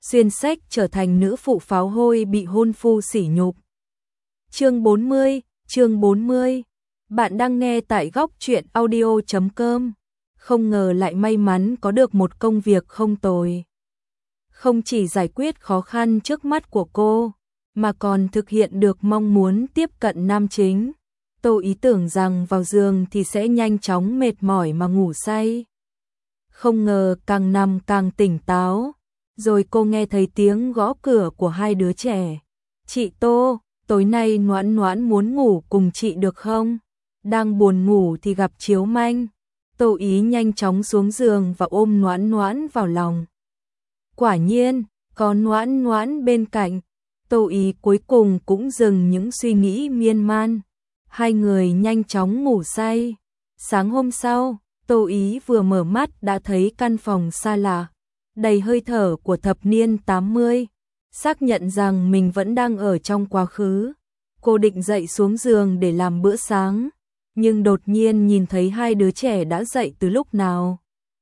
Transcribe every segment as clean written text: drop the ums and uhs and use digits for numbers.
xuyên sách trở thành nữ phụ pháo hôi bị hôn phu sỉ nhục. Chương 40. Bạn đang nghe tại góc truyện audio.com. Không ngờ lại may mắn có được một công việc không tồi. Không chỉ giải quyết khó khăn trước mắt của cô, mà còn thực hiện được mong muốn tiếp cận nam chính. Tô Ý tưởng rằng vào giường thì sẽ nhanh chóng mệt mỏi mà ngủ say. Không ngờ càng nằm càng tỉnh táo. Rồi cô nghe thấy tiếng gõ cửa của hai đứa trẻ. Chị Tô, tối nay Noãn Noãn muốn ngủ cùng chị được không? Đang buồn ngủ thì gặp Chiếu Manh. Tô Ý nhanh chóng xuống giường và ôm Noãn Noãn vào lòng. Quả nhiên, có Noãn Noãn bên cạnh. Tô Ý cuối cùng cũng dừng những suy nghĩ miên man. Hai người nhanh chóng ngủ say. Sáng hôm sau, Tô Ý vừa mở mắt đã thấy căn phòng xa lạ, đầy hơi thở của thập niên 80, xác nhận rằng mình vẫn đang ở trong quá khứ. Cô định dậy xuống giường để làm bữa sáng, nhưng đột nhiên nhìn thấy hai đứa trẻ đã dậy từ lúc nào.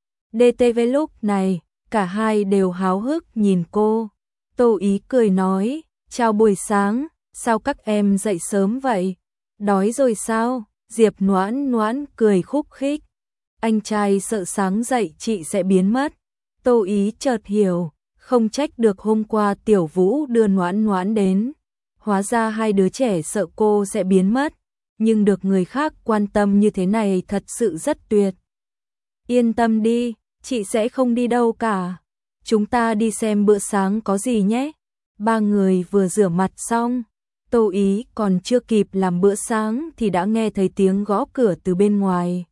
DTV lúc này, cả hai đều háo hức nhìn cô. Tô Ý cười nói, chào buổi sáng, sao các em dậy sớm vậy? Đói rồi sao? Diệp Noãn Noãn cười khúc khích. Anh trai sợ sáng dậy chị sẽ biến mất. Tô Ý chợt hiểu, không trách được hôm qua Tiểu Vũ đưa Noãn Noãn đến. Hóa ra hai đứa trẻ sợ cô sẽ biến mất, nhưng được người khác quan tâm như thế này thật sự rất tuyệt. Yên tâm đi, chị sẽ không đi đâu cả. Chúng ta đi xem bữa sáng có gì nhé. Ba người vừa rửa mặt xong, Tô Ý còn chưa kịp làm bữa sáng thì đã nghe thấy tiếng gõ cửa từ bên ngoài.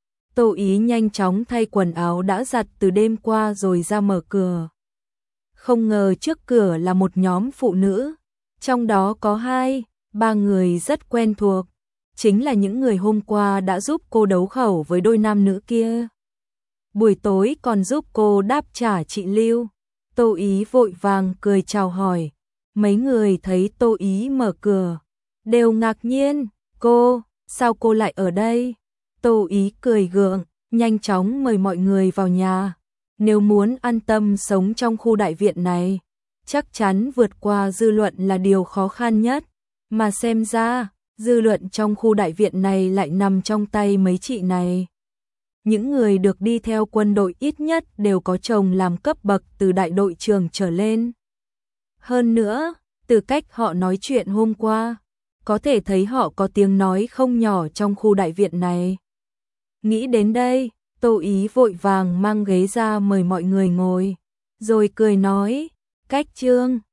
Tô Ý nhanh chóng thay quần áo đã giặt từ đêm qua rồi ra mở cửa. Không ngờ trước cửa là một nhóm phụ nữ, trong đó có 2-3 người rất quen thuộc, chính là những người hôm qua đã giúp cô đấu khẩu với đôi nam nữ kia. Buổi tối còn giúp cô đáp trả chị Lưu. Tô Ý vội vàng cười chào hỏi. Mấy người thấy Tô Ý mở cửa, đều ngạc nhiên, sao cô lại ở đây? Tô Ý cười gượng, nhanh chóng mời mọi người vào nhà. Nếu muốn an tâm sống trong khu đại viện này, chắc chắn vượt qua dư luận là điều khó khăn nhất. Mà xem ra, dư luận trong khu đại viện này lại nằm trong tay mấy chị này. Những người được đi theo quân đội ít nhất đều có chồng làm cấp bậc từ đại đội trưởng trở lên. Hơn nữa, từ cách họ nói chuyện hôm qua, có thể thấy họ có tiếng nói không nhỏ trong khu đại viện này. Nghĩ đến đây, Tô Ý vội vàng mang ghế ra mời mọi người ngồi, rồi cười nói, Cách Trương,